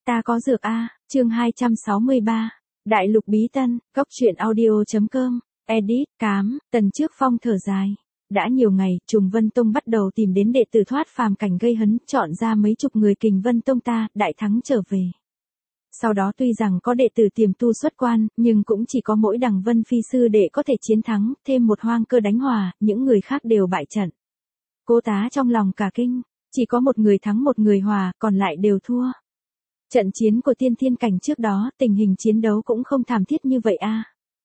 Ta có dược a, chương 263. Đại lục bí tân, góc truyện audio.com, edit, cám, Tần Trước Phong thở dài. Đã nhiều ngày, Trùng Vân Tông bắt đầu tìm đến đệ tử thoát phàm cảnh gây hấn, chọn ra mấy chục người Kình Vân Tông ta, đại thắng trở về. Sau đó tuy rằng có đệ tử tiềm tu xuất quan, nhưng cũng chỉ có mỗi Đằng Vân Phi sư đệ có thể chiến thắng, thêm một Hoang Cơ đánh hòa, những người khác đều bại trận. Cô tá trong lòng cả kinh, chỉ có một người thắng một người hòa, còn lại đều thua. Trận chiến của tiên thiên cảnh trước đó, tình hình chiến đấu cũng không thảm thiết như vậy a.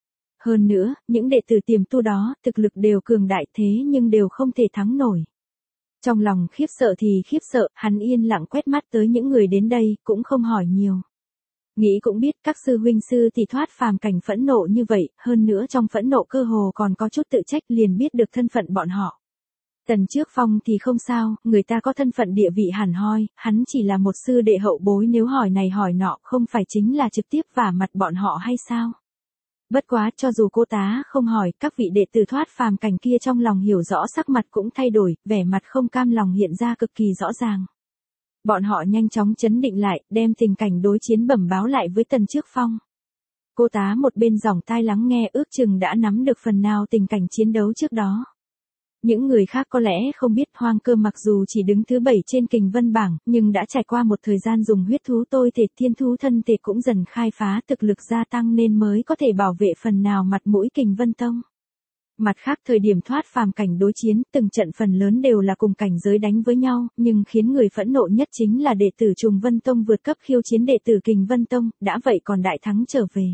Hơn nữa, những đệ tử tiềm tu đó, thực lực đều cường đại thế nhưng đều không thể thắng nổi. Trong lòng khiếp sợ thì khiếp sợ, hắn yên lặng quét mắt tới những người đến đây, cũng không hỏi nhiều. Nghĩ cũng biết các sư huynh sư thì thoát phàm cảnh phẫn nộ như vậy, hơn nữa trong phẫn nộ cơ hồ còn có chút tự trách, liền biết được thân phận bọn họ. Tần Trước Phong thì không sao, người ta có thân phận địa vị hẳn hoi, hắn chỉ là một sư đệ hậu bối, nếu hỏi này hỏi nọ không phải chính là trực tiếp vả mặt bọn họ hay sao? Bất quá, cho dù cô tá không hỏi, các vị đệ tử thoát phàm cảnh kia trong lòng hiểu rõ, sắc mặt cũng thay đổi, vẻ mặt không cam lòng hiện ra cực kỳ rõ ràng. Bọn họ nhanh chóng trấn định lại, đem tình cảnh đối chiến bẩm báo lại với Tần Trước Phong. Cô tá một bên dòng tai lắng nghe, ước chừng đã nắm được phần nào tình cảnh chiến đấu trước đó. Những người khác có lẽ không biết, Hoang Cơ mặc dù chỉ đứng thứ 7 trên Kình Vân bảng, nhưng đã trải qua một thời gian dùng huyết thú tôi thể, thiên thú thân thể cũng dần khai phá, thực lực gia tăng nên mới có thể bảo vệ phần nào mặt mũi Kình Vân Tông. Mặt khác, thời điểm thoát phàm cảnh đối chiến, từng trận phần lớn đều là cùng cảnh giới đánh với nhau, nhưng khiến người phẫn nộ nhất chính là đệ tử Trùng Vân Tông vượt cấp khiêu chiến đệ tử Kình Vân Tông, đã vậy còn đại thắng trở về.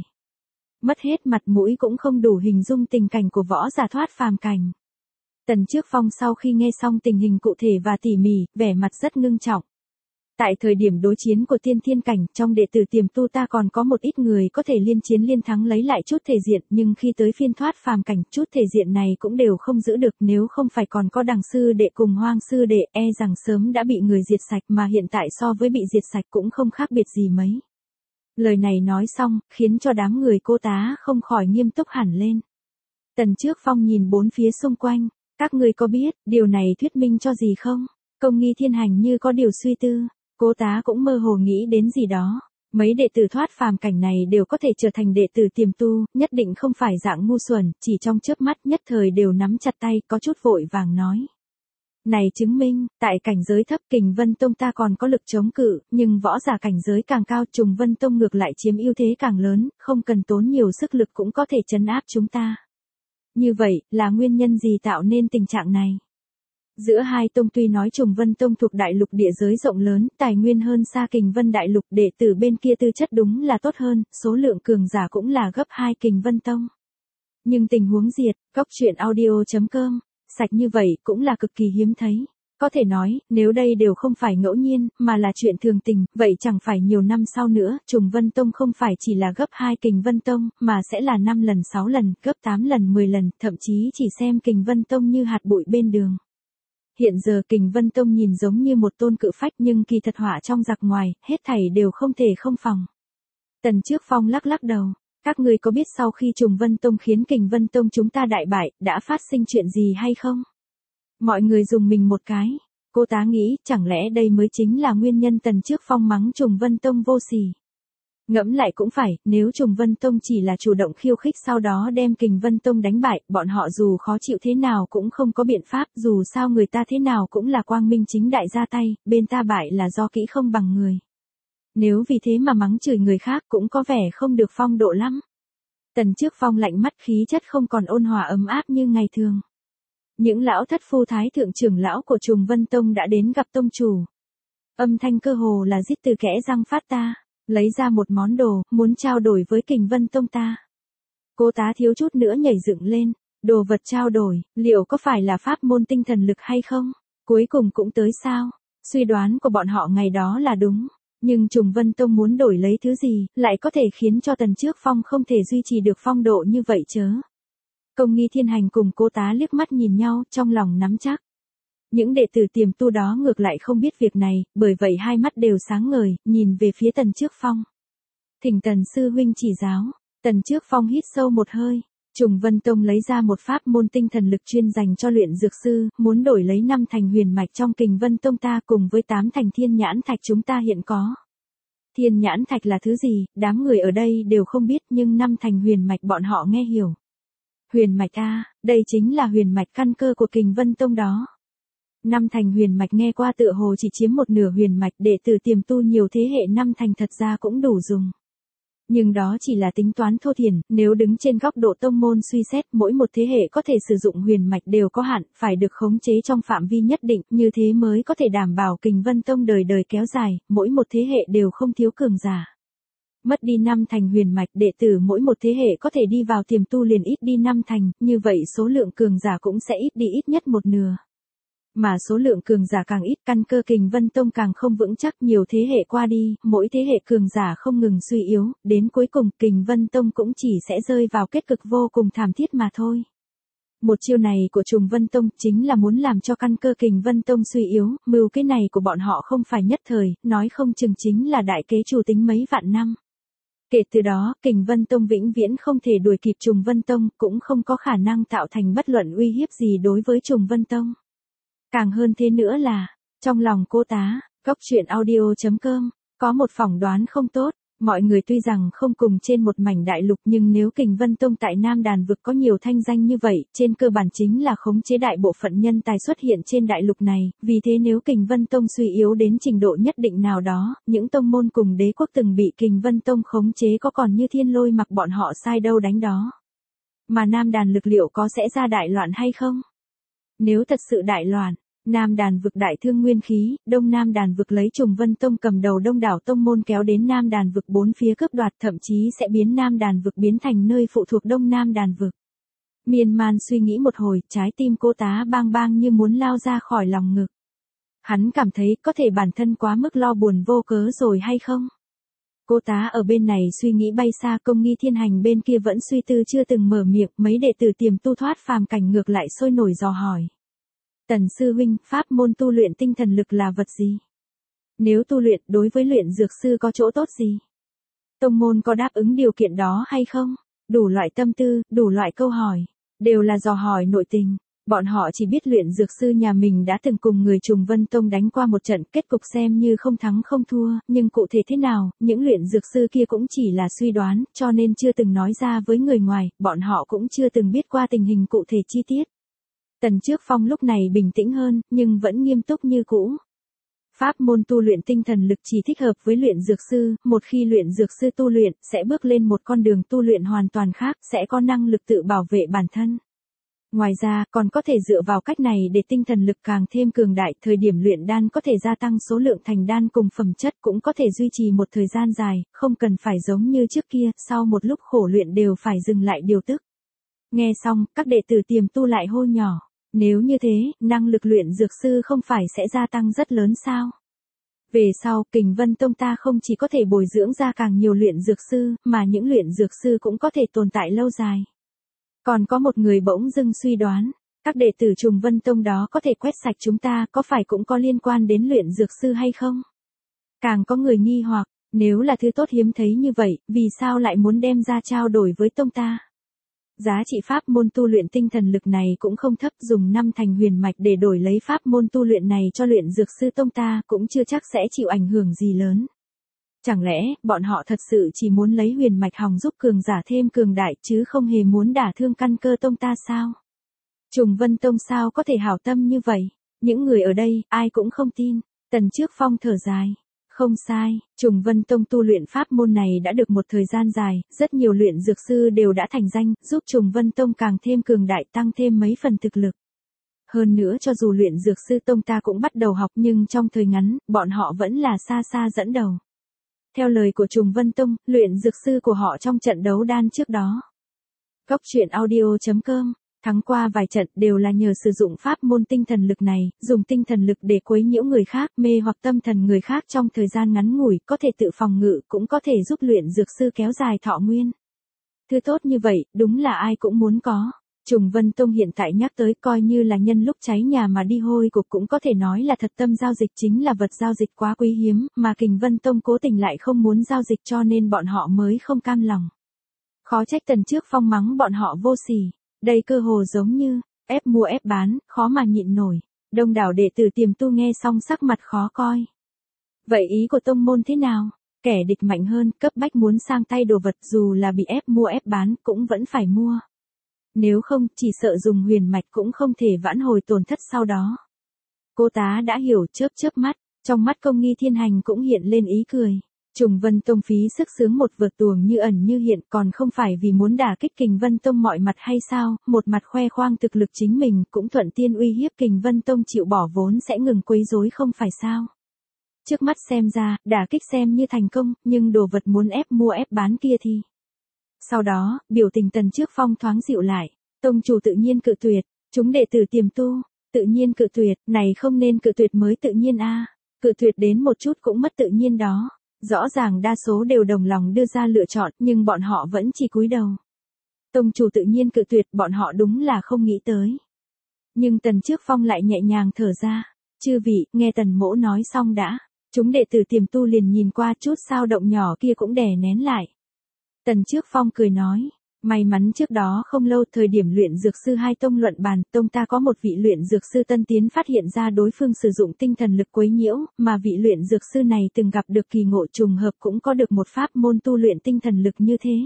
Mất hết mặt mũi cũng không đủ hình dung tình cảnh của võ giả thoát phàm cảnh. Tần Trước Phong sau khi nghe xong tình hình cụ thể và tỉ mỉ, vẻ mặt rất ngưng trọng. Tại thời điểm đối chiến của tiên thiên cảnh, trong đệ tử tiềm tu ta còn có một ít người có thể liên chiến liên thắng lấy lại chút thể diện, nhưng khi tới phiên thoát phàm cảnh, chút thể diện này cũng đều không giữ được, nếu không phải còn có Đằng sư đệ cùng Hoang sư đệ, e rằng sớm đã bị người diệt sạch, mà hiện tại so với bị diệt sạch cũng không khác biệt gì mấy. Lời này nói xong, khiến cho đám người cô tá không khỏi nghiêm túc hẳn lên. Tần Trước Phong nhìn bốn phía xung quanh. Các ngươi có biết, điều này thuyết minh cho gì không? Công Nghi Thiên Hành như có điều suy tư, cô tá cũng mơ hồ nghĩ đến gì đó. Mấy đệ tử thoát phàm cảnh này đều có thể trở thành đệ tử tiềm tu, nhất định không phải dạng ngu xuẩn, chỉ trong chớp mắt nhất thời đều nắm chặt tay, có chút vội vàng nói. Này chứng minh, tại cảnh giới thấp Kình Vân Tông ta còn có lực chống cự, nhưng võ giả cảnh giới càng cao, Trùng Vân Tông ngược lại chiếm ưu thế càng lớn, không cần tốn nhiều sức lực cũng có thể trấn áp chúng ta. Như vậy, là nguyên nhân gì tạo nên tình trạng này? Giữa hai tông tuy nói Trùng Vân Tông thuộc đại lục địa giới rộng lớn, tài nguyên hơn xa Kình Vân đại lục, đệ tử bên kia tư chất đúng là tốt hơn, số lượng cường giả cũng là gấp 2 Kình Vân Tông. Nhưng tình huống diệt, góc truyện audio.com, sạch như vậy cũng là cực kỳ hiếm thấy. Có thể nói, nếu đây đều không phải ngẫu nhiên, mà là chuyện thường tình, vậy chẳng phải nhiều năm sau nữa, Trùng Vân Tông không phải chỉ là gấp 2 Kình Vân Tông, mà sẽ là 5 lần 6 lần, gấp 8 lần 10 lần, thậm chí chỉ xem Kình Vân Tông như hạt bụi bên đường. Hiện giờ Kình Vân Tông nhìn giống như một tôn cự phách nhưng kỳ thật họa trong giặc ngoài, hết thảy đều không thể không phòng. Tần Trước Phong lắc lắc đầu. Các ngươi có biết sau khi Trùng Vân Tông khiến Kình Vân Tông chúng ta đại bại, đã phát sinh chuyện gì hay không? Mọi người dùng mình một cái. Cô tá nghĩ, chẳng lẽ đây mới chính là nguyên nhân Tần Trước Phong mắng Trùng Vân Tông vô sỉ. Ngẫm lại cũng phải, nếu Trùng Vân Tông chỉ là chủ động khiêu khích sau đó đem Kình Vân Tông đánh bại, bọn họ dù khó chịu thế nào cũng không có biện pháp, dù sao người ta thế nào cũng là quang minh chính đại ra tay, bên ta bại là do kỹ không bằng người. Nếu vì thế mà mắng chửi người khác cũng có vẻ không được phong độ lắm. Tần Trước Phong lạnh mắt, khí chất không còn ôn hòa ấm áp như ngày thường. Những lão thất phu thái thượng trưởng lão của Trùng Vân Tông đã đến gặp tông chủ. Âm thanh cơ hồ là rít từ kẽ răng phát ta, lấy ra một món đồ, muốn trao đổi với Kình Vân Tông ta. Cô tá thiếu chút nữa nhảy dựng lên, đồ vật trao đổi, liệu có phải là pháp môn tinh thần lực hay không? Cuối cùng cũng tới sao? Suy đoán của bọn họ ngày đó là đúng, nhưng Trùng Vân Tông muốn đổi lấy thứ gì, lại có thể khiến cho Tần Trước Phong không thể duy trì được phong độ như vậy chớ? Công Nghi Thiên Hành cùng cô tá liếc mắt nhìn nhau, trong lòng nắm chắc. Những đệ tử tiềm tu đó ngược lại không biết việc này, bởi vậy hai mắt đều sáng ngời, nhìn về phía Tần Trước Phong. Thỉnh Tần sư huynh chỉ giáo. Tần Trước Phong hít sâu một hơi. Trùng Vân Tông lấy ra một pháp môn tinh thần lực chuyên dành cho luyện dược sư, muốn đổi lấy 5 thành huyền mạch trong Kình Vân Tông ta cùng với 8 thành thiên nhãn thạch chúng ta hiện có. Thiên nhãn thạch là thứ gì, đám người ở đây đều không biết nhưng năm thành huyền mạch bọn họ nghe hiểu. Huyền mạch a, đây chính là huyền mạch căn cơ của Kình Vân Tông đó. Năm thành huyền mạch nghe qua tựa hồ chỉ chiếm một nửa huyền mạch, để từ tiềm tu nhiều thế hệ năm thành thật ra cũng đủ dùng. Nhưng đó chỉ là tính toán thô thiển, nếu đứng trên góc độ tông môn suy xét, mỗi một thế hệ có thể sử dụng huyền mạch đều có hạn, phải được khống chế trong phạm vi nhất định, như thế mới có thể đảm bảo Kình Vân Tông đời đời kéo dài, mỗi một thế hệ đều không thiếu cường giả. Mất đi năm thành huyền mạch, đệ tử mỗi một thế hệ có thể đi vào tiềm tu liền ít đi năm thành, như vậy số lượng cường giả cũng sẽ ít đi ít nhất một nửa. Mà số lượng cường giả càng ít, căn cơ Kình Vân Tông càng không vững chắc, nhiều thế hệ qua đi, mỗi thế hệ cường giả không ngừng suy yếu, đến cuối cùng Kình Vân Tông cũng chỉ sẽ rơi vào kết cục vô cùng thảm thiết mà thôi. Một chiêu này của Trùng Vân Tông chính là muốn làm cho căn cơ Kình Vân Tông suy yếu, mưu kế này của bọn họ không phải nhất thời, nói không chừng chính là đại kế chủ tính mấy vạn năm. Kể từ đó, Kình Vân Tông vĩnh viễn không thể đuổi kịp Trùng Vân Tông, cũng không có khả năng tạo thành bất luận uy hiếp gì đối với Trùng Vân Tông. Càng hơn thế nữa là, trong lòng cô tá, coctruyện.audio.com, có một phỏng đoán không tốt, mọi người tuy rằng không cùng trên một mảnh đại lục nhưng nếu Kình Vân Tông tại Nam Đàn vực có nhiều thanh danh như vậy, trên cơ bản chính là khống chế đại bộ phận nhân tài xuất hiện trên đại lục này, vì thế nếu Kình Vân Tông suy yếu đến trình độ nhất định nào đó, những tông môn cùng đế quốc từng bị Kình Vân Tông khống chế có còn như thiên lôi mặc bọn họ sai đâu đánh đó. Mà Nam Đàn lực liệu có sẽ ra đại loạn hay không? Nếu thật sự đại loạn, Nam Đàn vực đại thương nguyên khí, Đông Nam Đàn vực lấy Trùng Vân Tông cầm đầu đông đảo tông môn kéo đến Nam Đàn vực bốn phía cướp đoạt, thậm chí sẽ biến Nam Đàn vực biến thành nơi phụ thuộc Đông Nam Đàn vực. Miên man suy nghĩ một hồi, trái tim cô tá bang bang như muốn lao ra khỏi lòng ngực. Hắn cảm thấy có thể bản thân quá mức lo buồn vô cớ rồi hay không? Cô tá ở bên này suy nghĩ bay xa, Công Nghi Thiên Hành bên kia vẫn suy tư chưa từng mở miệng, mấy đệ tử tiềm tu thoát phàm cảnh ngược lại sôi nổi dò hỏi. Tần sư huynh, pháp môn tu luyện tinh thần lực là vật gì? Nếu tu luyện đối với luyện dược sư có chỗ tốt gì? Tông môn có đáp ứng điều kiện đó hay không? Đủ loại tâm tư, đủ loại câu hỏi, đều là dò hỏi nội tình. Bọn họ chỉ biết luyện dược sư nhà mình đã từng cùng người Trùng Vân Tông đánh qua một trận, kết cục xem như không thắng không thua, nhưng cụ thể thế nào, những luyện dược sư kia cũng chỉ là suy đoán, cho nên chưa từng nói ra với người ngoài, bọn họ cũng chưa từng biết qua tình hình cụ thể chi tiết. Tần Trước Phong lúc này bình tĩnh hơn, nhưng vẫn nghiêm túc như cũ. Pháp môn tu luyện tinh thần lực chỉ thích hợp với luyện dược sư, một khi luyện dược sư tu luyện, sẽ bước lên một con đường tu luyện hoàn toàn khác, sẽ có năng lực tự bảo vệ bản thân. Ngoài ra, còn có thể dựa vào cách này để tinh thần lực càng thêm cường đại, thời điểm luyện đan có thể gia tăng số lượng thành đan cùng phẩm chất, cũng có thể duy trì một thời gian dài, không cần phải giống như trước kia, sau một lúc khổ luyện đều phải dừng lại điều tức. Nghe xong, các đệ tử tiềm tu lại hô nhỏ. Nếu như thế, năng lực luyện dược sư không phải sẽ gia tăng rất lớn sao? Về sau, Kình Vân Tông ta không chỉ có thể bồi dưỡng ra càng nhiều luyện dược sư, mà những luyện dược sư cũng có thể tồn tại lâu dài. Còn có một người bỗng dưng suy đoán, các đệ tử Trùng Vân Tông đó có thể quét sạch chúng ta, có phải cũng có liên quan đến luyện dược sư hay không? Càng có người nghi hoặc, nếu là thứ tốt hiếm thấy như vậy, vì sao lại muốn đem ra trao đổi với tông ta? Giá trị pháp môn tu luyện tinh thần lực này cũng không thấp, dùng 5 thành huyền mạch để đổi lấy pháp môn tu luyện này cho luyện dược sư tông ta cũng chưa chắc sẽ chịu ảnh hưởng gì lớn. Chẳng lẽ, bọn họ thật sự chỉ muốn lấy huyền mạch hòng giúp cường giả thêm cường đại chứ không hề muốn đả thương căn cơ tông ta sao? Trùng Vân Tông sao có thể hảo tâm như vậy? Những người ở đây, ai cũng không tin. Tần Trước Phong thở dài. Không sai, Trùng Vân Tông tu luyện pháp môn này đã được một thời gian dài, rất nhiều luyện dược sư đều đã thành danh, giúp Trùng Vân Tông càng thêm cường đại, tăng thêm mấy phần thực lực. Hơn nữa cho dù luyện dược sư tông ta cũng bắt đầu học nhưng trong thời ngắn, bọn họ vẫn là xa xa dẫn đầu. Theo lời của Trùng Vân Tông, luyện dược sư của họ trong trận đấu đan trước đó. Coctruyện.audio.com thắng qua vài trận đều là nhờ sử dụng pháp môn tinh thần lực này, dùng tinh thần lực để quấy nhiễu người khác, mê hoặc tâm thần người khác trong thời gian ngắn ngủi, có thể tự phòng ngự, cũng có thể giúp luyện dược sư kéo dài thọ nguyên. Thứ tốt như vậy, đúng là ai cũng muốn có. Trùng Vân Tông hiện tại nhắc tới coi như là nhân lúc cháy nhà mà đi hôi của, cũng có thể nói là thật tâm giao dịch, chính là vật giao dịch quá quý hiếm, mà Kình Vân Tông cố tình lại không muốn giao dịch cho nên bọn họ mới không cam lòng. Khó trách Tần Trước Phong mắng bọn họ vô sỉ. Đây cơ hồ giống như, ép mua ép bán, khó mà nhịn nổi. Đông đảo đệ tử tiềm tu nghe xong sắc mặt khó coi. Vậy ý của tông môn thế nào? Kẻ địch mạnh hơn, cấp bách muốn sang tay đồ vật dù là bị ép mua ép bán cũng vẫn phải mua. Nếu không, chỉ sợ dùng huyền mạch cũng không thể vãn hồi tổn thất sau đó. Cô tá đã hiểu, chớp chớp mắt, trong mắt Công Nghi Thiên Hành cũng hiện lên ý cười. Trùng Vân Tông phí sức sướng một vượt tuồng như ẩn như hiện, còn không phải vì muốn đả kích Kình Vân Tông mọi mặt hay sao, một mặt khoe khoang thực lực chính mình, cũng thuận tiên uy hiếp Kình Vân Tông chịu bỏ vốn sẽ ngừng quấy rối không phải sao. Trước mắt xem ra, đả kích xem như thành công, nhưng đồ vật muốn ép mua ép bán kia thì. Sau đó, biểu tình Tần Trước Phong thoáng dịu lại, tông chủ tự nhiên cự tuyệt, chúng đệ tử tiềm tu, tự nhiên cự tuyệt, này không nên cự tuyệt mới tự nhiên a, cự tuyệt đến một chút cũng mất tự nhiên đó. Rõ ràng đa số đều đồng lòng đưa ra lựa chọn, nhưng bọn họ vẫn chỉ cúi đầu. Tông chủ tự nhiên cự tuyệt, bọn họ đúng là không nghĩ tới. Nhưng Tần Trước Phong lại nhẹ nhàng thở ra, chư vị, nghe Tần mỗ nói xong đã. Chúng đệ tử tiềm tu liền nhìn qua, chút sao động nhỏ kia cũng đè nén lại. Tần Trước Phong cười nói, may mắn trước đó không lâu thời điểm luyện dược sư hai tông luận bàn, tông ta có một vị luyện dược sư tân tiến phát hiện ra đối phương sử dụng tinh thần lực quấy nhiễu, mà vị luyện dược sư này từng gặp được kỳ ngộ trùng hợp cũng có được một pháp môn tu luyện tinh thần lực như thế.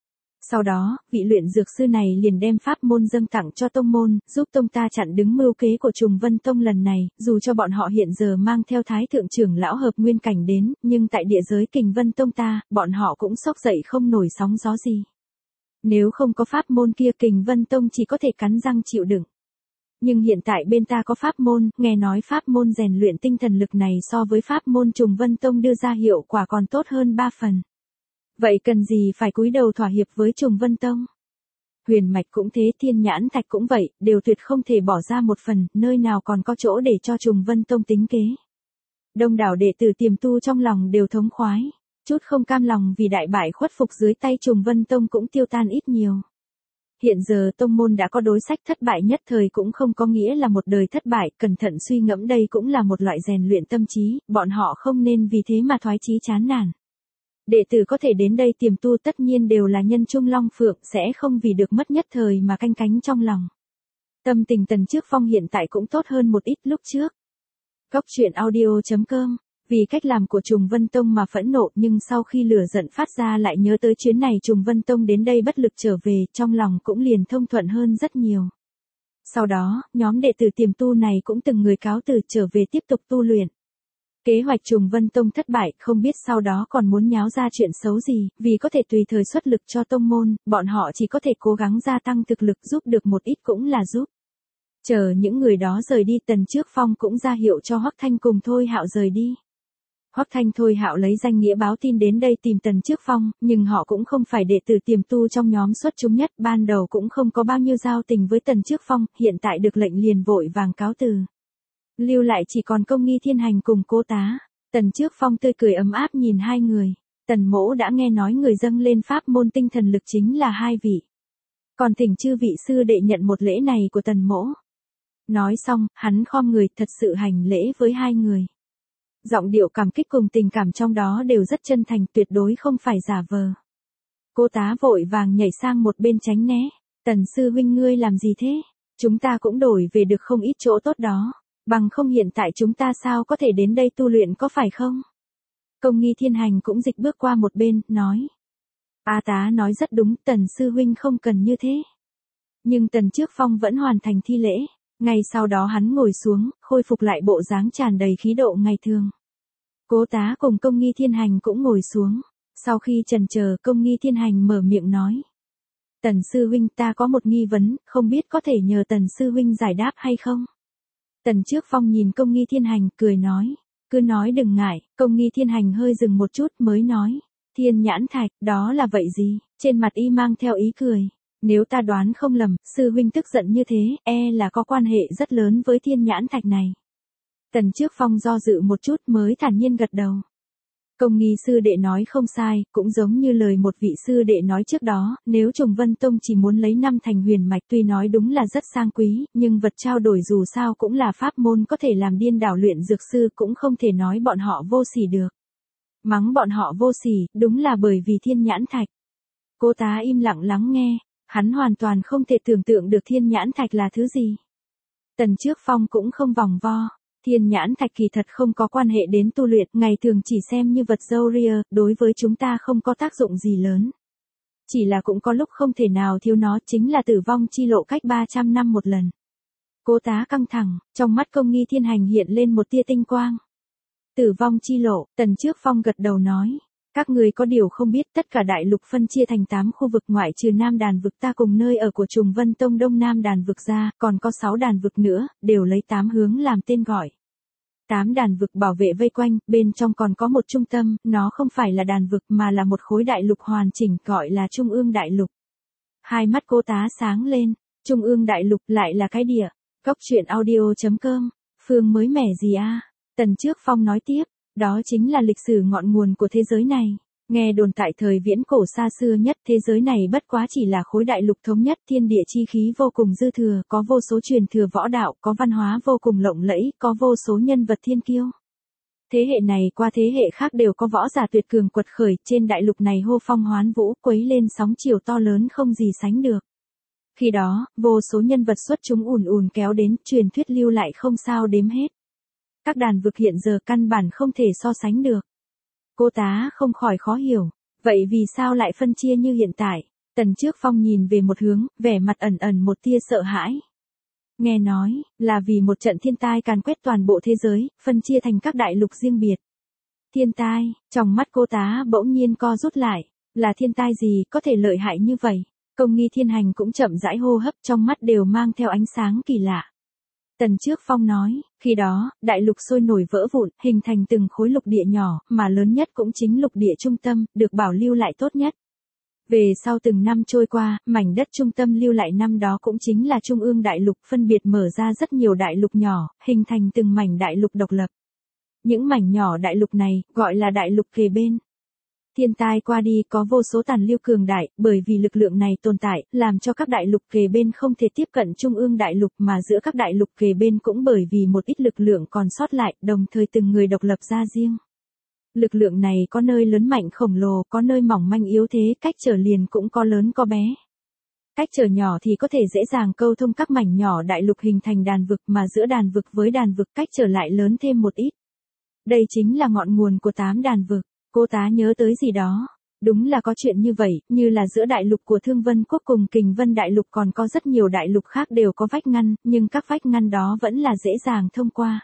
Sau đó, vị luyện dược sư này liền đem pháp môn dâng tặng cho tông môn, giúp tông ta chặn đứng mưu kế của Trùng Vân Tông lần này, dù cho bọn họ hiện giờ mang theo thái thượng trưởng lão hợp nguyên cảnh đến, nhưng tại địa giới Kình Vân Tông ta, bọn họ cũng sốc dậy không nổi sóng gió gì. Nếu không có pháp môn kia Kình Vân Tông chỉ có thể cắn răng chịu đựng. Nhưng hiện tại bên ta có pháp môn, nghe nói pháp môn rèn luyện tinh thần lực này so với pháp môn Trùng Vân Tông đưa ra hiệu quả còn tốt hơn 3 phần. Vậy cần gì phải cúi đầu thỏa hiệp với Trùng Vân Tông? Huyền mạch cũng thế, Thiên Nhãn Thạch cũng vậy, đều tuyệt không thể bỏ ra một phần, nơi nào còn có chỗ để cho Trùng Vân Tông tính kế. Đông đảo đệ tử tiềm tu trong lòng đều thống khoái, chút không cam lòng vì đại bại khuất phục dưới tay Trùng Vân Tông cũng tiêu tan ít nhiều. Hiện giờ tông môn đã có đối sách, thất bại nhất thời cũng không có nghĩa là một đời thất bại, cẩn thận suy ngẫm đây cũng là một loại rèn luyện tâm trí, bọn họ không nên vì thế mà thoái chí chán nản. Đệ tử có thể đến đây tiềm tu tất nhiên đều là nhân trung long phượng, sẽ không vì được mất nhất thời mà canh cánh trong lòng. Tâm tình Tần Trước Phong hiện tại cũng tốt hơn một ít lúc trước. Góc truyện audio.com, vì cách làm của Trùng Vân Tông mà phẫn nộ, nhưng sau khi lửa giận phát ra lại nhớ tới chuyến này Trùng Vân Tông đến đây bất lực trở về, trong lòng cũng liền thông thuận hơn rất nhiều. Sau đó, nhóm đệ tử tiềm tu này cũng từng người cáo từ trở về tiếp tục tu luyện. Kế hoạch Trùng Vân Tông thất bại, không biết sau đó còn muốn nháo ra chuyện xấu gì, vì có thể tùy thời xuất lực cho tông môn, bọn họ chỉ có thể cố gắng gia tăng thực lực, giúp được một ít cũng là giúp. Chờ những người đó rời đi, Tần Trước Phong cũng ra hiệu cho Hoắc Thanh cùng Thôi Hạo rời đi. Hoắc Thanh Thôi Hạo lấy danh nghĩa báo tin đến đây tìm Tần Trước Phong, nhưng họ cũng không phải đệ tử tiềm tu trong nhóm xuất chúng nhất, ban đầu cũng không có bao nhiêu giao tình với Tần Trước Phong, hiện tại được lệnh liền vội vàng cáo từ. Lưu lại chỉ còn Công Nghi Thiên Hành cùng cô tá. Tần Trước Phong tươi cười ấm áp nhìn hai người. Tần mỗ đã nghe nói người dâng lên pháp môn tinh thần lực chính là hai vị. Còn thỉnh chư vị sư đệ nhận một lễ này của tần mỗ. Nói xong, hắn khom người thật sự hành lễ với hai người. Giọng điệu cảm kích cùng tình cảm trong đó đều rất chân thành, tuyệt đối không phải giả vờ. Cô tá vội vàng nhảy sang một bên tránh né. Tần sư huynh ngươi làm gì thế? Chúng ta cũng đổi về được không ít chỗ tốt đó. Bằng không hiện tại chúng ta sao có thể đến đây tu luyện có phải không? Công Nghi Thiên Hành cũng dịch bước qua một bên, nói. A tá nói rất đúng, Tần sư huynh không cần như thế. Nhưng Tần Trước Phong vẫn hoàn thành thi lễ. Ngay sau đó hắn ngồi xuống, khôi phục lại bộ dáng tràn đầy khí độ ngày thường. Cố tá cùng Công Nghi Thiên Hành cũng ngồi xuống. Sau khi chần chờ, Công Nghi Thiên Hành mở miệng nói. Tần sư huynh, ta có một nghi vấn, không biết có thể nhờ Tần sư huynh giải đáp hay không? Tần Trước Phong nhìn Công Nghi Thiên Hành, cười nói. Cứ nói đừng ngại. Công Nghi Thiên Hành hơi dừng một chút mới nói. Thiên Nhãn Thạch, đó là vậy gì? Trên mặt y mang theo ý cười. Nếu ta đoán không lầm, sư huynh tức giận như thế, là có quan hệ rất lớn với Thiên Nhãn Thạch này. Tần Trước Phong do dự một chút mới thản nhiên gật đầu. Công Nghi sư đệ nói không sai, cũng giống như lời một vị sư đệ nói trước đó, nếu Trùng Vân Tông chỉ muốn lấy 5 thành huyền mạch tuy nói đúng là rất sang quý, nhưng vật trao đổi dù sao cũng là pháp môn có thể làm điên đảo luyện dược sư, cũng không thể nói bọn họ vô sỉ được. Mắng bọn họ vô sỉ, đúng là bởi vì Thiên Nhãn Thạch. Cô tá im lặng lắng nghe, hắn hoàn toàn không thể tưởng tượng được Thiên Nhãn Thạch là thứ gì. Tần Trước Phong cũng không vòng vo. Thiên nhãn thạch kỳ thật không có quan hệ đến tu luyện, ngày thường chỉ xem như vật dâu ria, đối với chúng ta không có tác dụng gì lớn. Chỉ là cũng có lúc không thể nào thiếu nó, chính là tử vong chi lộ cách 300 năm một lần. Cố Tá căng thẳng, trong mắt Công Nghi Thiên Hành hiện lên một tia tinh quang. Tử vong chi lộ, Tần Trước Phong gật đầu nói. Các người có điều không biết, tất cả đại lục phân chia thành 8 khu vực ngoại trừ Nam Đàn vực ta cùng nơi ở của Trùng Vân Tông Đông Nam Đàn vực ra, còn có 6 đàn vực nữa, đều lấy 8 hướng làm tên gọi. 8 đàn vực bảo vệ vây quanh, bên trong còn có một trung tâm, nó không phải là đàn vực mà là một khối đại lục hoàn chỉnh, gọi là Trung ương đại lục. Hai mắt Cố Tá sáng lên, Trung ương đại lục lại là cái địa. Cốc truyện audio.com, Phương mới mẻ gì a? Tần Trước Phong nói tiếp, đó chính là lịch sử ngọn nguồn của thế giới này. Nghe đồn tại thời viễn cổ xa xưa nhất, thế giới này bất quá chỉ là khối đại lục thống nhất, thiên địa chi khí vô cùng dư thừa, có vô số truyền thừa võ đạo, có văn hóa vô cùng lộng lẫy, có vô số nhân vật thiên kiêu. Thế hệ này qua thế hệ khác đều có võ giả tuyệt cường quật khởi, trên đại lục này hô phong hoán vũ, quấy lên sóng chiều to lớn không gì sánh được. Khi đó, vô số nhân vật xuất chúng ùn ùn kéo đến, truyền thuyết lưu lại không sao đếm hết. Các đàn vực hiện giờ căn bản không thể so sánh được. Cố Tá không khỏi khó hiểu, vậy vì sao lại phân chia như hiện tại? Tần Trước Phong nhìn về một hướng, vẻ mặt ẩn ẩn một tia sợ hãi. Nghe nói, là vì một trận thiên tai càn quét toàn bộ thế giới, phân chia thành các đại lục riêng biệt. Thiên tai, trong mắt Cố Tá bỗng nhiên co rút lại, là thiên tai gì có thể lợi hại như vậy? Công Nghi Thiên Hành cũng chậm rãi hô hấp, trong mắt đều mang theo ánh sáng kỳ lạ. Tần Trước Phong nói, khi đó, đại lục sôi nổi vỡ vụn, hình thành từng khối lục địa nhỏ, mà lớn nhất cũng chính lục địa trung tâm, được bảo lưu lại tốt nhất. Về sau từng năm trôi qua, mảnh đất trung tâm lưu lại năm đó cũng chính là Trung ương đại lục, phân biệt mở ra rất nhiều đại lục nhỏ, hình thành từng mảnh đại lục độc lập. Những mảnh nhỏ đại lục này, gọi là đại lục kề bên. Thiên tai qua đi có vô số tàn lưu cường đại, bởi vì lực lượng này tồn tại, làm cho các đại lục kề bên không thể tiếp cận Trung ương đại lục, mà giữa các đại lục kề bên cũng bởi vì một ít lực lượng còn sót lại, đồng thời từng người độc lập ra riêng. Lực lượng này có nơi lớn mạnh khổng lồ, có nơi mỏng manh yếu thế, cách trở liền cũng có lớn có bé. Cách trở nhỏ thì có thể dễ dàng câu thông các mảnh nhỏ đại lục hình thành đàn vực, mà giữa đàn vực với đàn vực cách trở lại lớn thêm một ít. Đây chính là ngọn nguồn của 8 đàn vực. Cố Tá nhớ tới gì đó. Đúng là có chuyện như vậy, như là giữa đại lục của Thương Vân Quốc cùng Kình Vân đại lục còn có rất nhiều đại lục khác đều có vách ngăn, nhưng các vách ngăn đó vẫn là dễ dàng thông qua.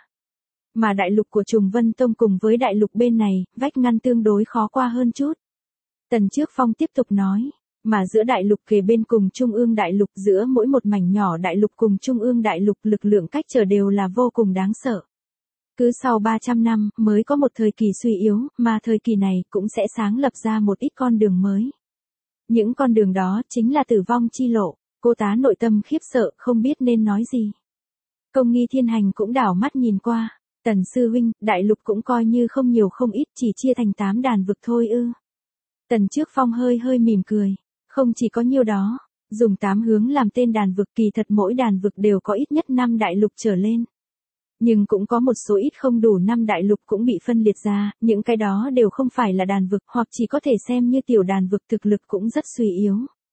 Mà đại lục của Trùng Vân Tông cùng với đại lục bên này, vách ngăn tương đối khó qua hơn chút. Tần Trước Phong tiếp tục nói, mà giữa đại lục kề bên cùng Trung ương đại lục, giữa mỗi một mảnh nhỏ đại lục cùng Trung ương đại lục, lực lượng cách trở đều là vô cùng đáng sợ. Cứ sau 300 năm mới có một thời kỳ suy yếu, mà thời kỳ này cũng sẽ sáng lập ra một ít con đường mới. Những con đường đó chính là tử vong chi lộ. Cố Tá nội tâm khiếp sợ, không biết nên nói gì. Công Nghi Thiên Hành cũng đảo mắt nhìn qua. Tần sư huynh, đại lục cũng coi như không nhiều không ít, chỉ chia thành 8 đàn vực thôi ư? Tần Trước Phong hơi hơi mỉm cười. Không chỉ có nhiêu đó, dùng 8 hướng làm tên đàn vực, kỳ thật mỗi đàn vực đều có ít nhất 5 đại lục trở lên. Nhưng cũng có một số ít không đủ 5 đại lục cũng bị phân liệt ra, những cái đó đều không phải là đàn vực, hoặc chỉ có thể xem như tiểu đàn vực, thực lực cũng rất suy yếu.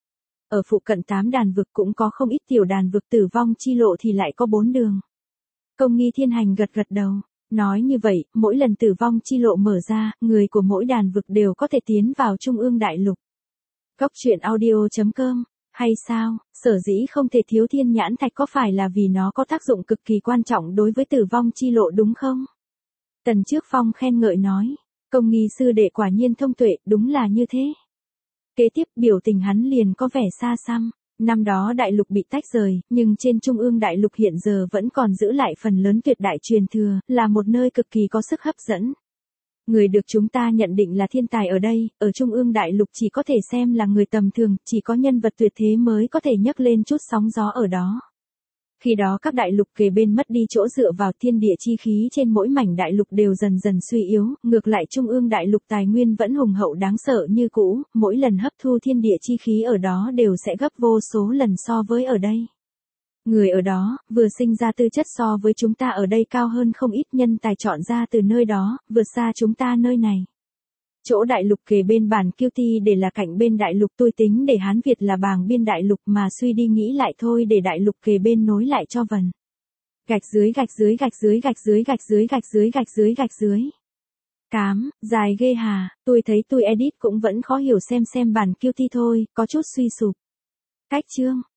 Ở phụ cận 8 đàn vực cũng có không ít tiểu đàn vực, tử vong chi lộ thì lại có 4 đường. Công Nghi Thiên Hành gật gật đầu, nói như vậy, mỗi lần tử vong chi lộ mở ra, người của mỗi đàn vực đều có thể tiến vào Trung ương đại lục. Cốc truyện audio.com. Hay sao, sở dĩ không thể thiếu thiên nhãn thạch có phải là vì nó có tác dụng cực kỳ quan trọng đối với tử vong chi lộ đúng không? Tần Trước Phong khen ngợi nói, Công Nghi sư đệ quả nhiên thông tuệ, đúng là như thế. Kế tiếp biểu tình hắn liền có vẻ xa xăm. Năm đó đại lục bị tách rời, nhưng trên Trung ương đại lục hiện giờ vẫn còn giữ lại phần lớn tuyệt đại truyền thừa, là một nơi cực kỳ có sức hấp dẫn. Người được chúng ta nhận định là thiên tài ở đây, ở Trung ương đại lục chỉ có thể xem là người tầm thường, chỉ có nhân vật tuyệt thế mới có thể nhấc lên chút sóng gió ở đó. Khi đó các đại lục kề bên mất đi chỗ dựa vào, thiên địa chi khí trên mỗi mảnh đại lục đều dần dần suy yếu, ngược lại Trung ương đại lục tài nguyên vẫn hùng hậu đáng sợ như cũ, mỗi lần hấp thu thiên địa chi khí ở đó đều sẽ gấp vô số lần so với ở đây. Người ở đó, vừa sinh ra tư chất so với chúng ta ở đây cao hơn không ít, nhân tài chọn ra từ nơi đó, vượt xa chúng ta nơi này. Chỗ đại lục kề bên bản kiêu ti để là cạnh bên đại lục, tôi tính để Hán Việt là bàng biên đại lục, mà suy đi nghĩ lại thôi để đại lục kề bên nối lại cho vần. Gạch dưới gạch dưới gạch dưới gạch dưới gạch dưới gạch dưới gạch dưới gạch dưới. Cám, dài ghê hà, tôi thấy tôi edit cũng vẫn khó hiểu xem bản QT thôi, có chút suy sụp. Khách chương.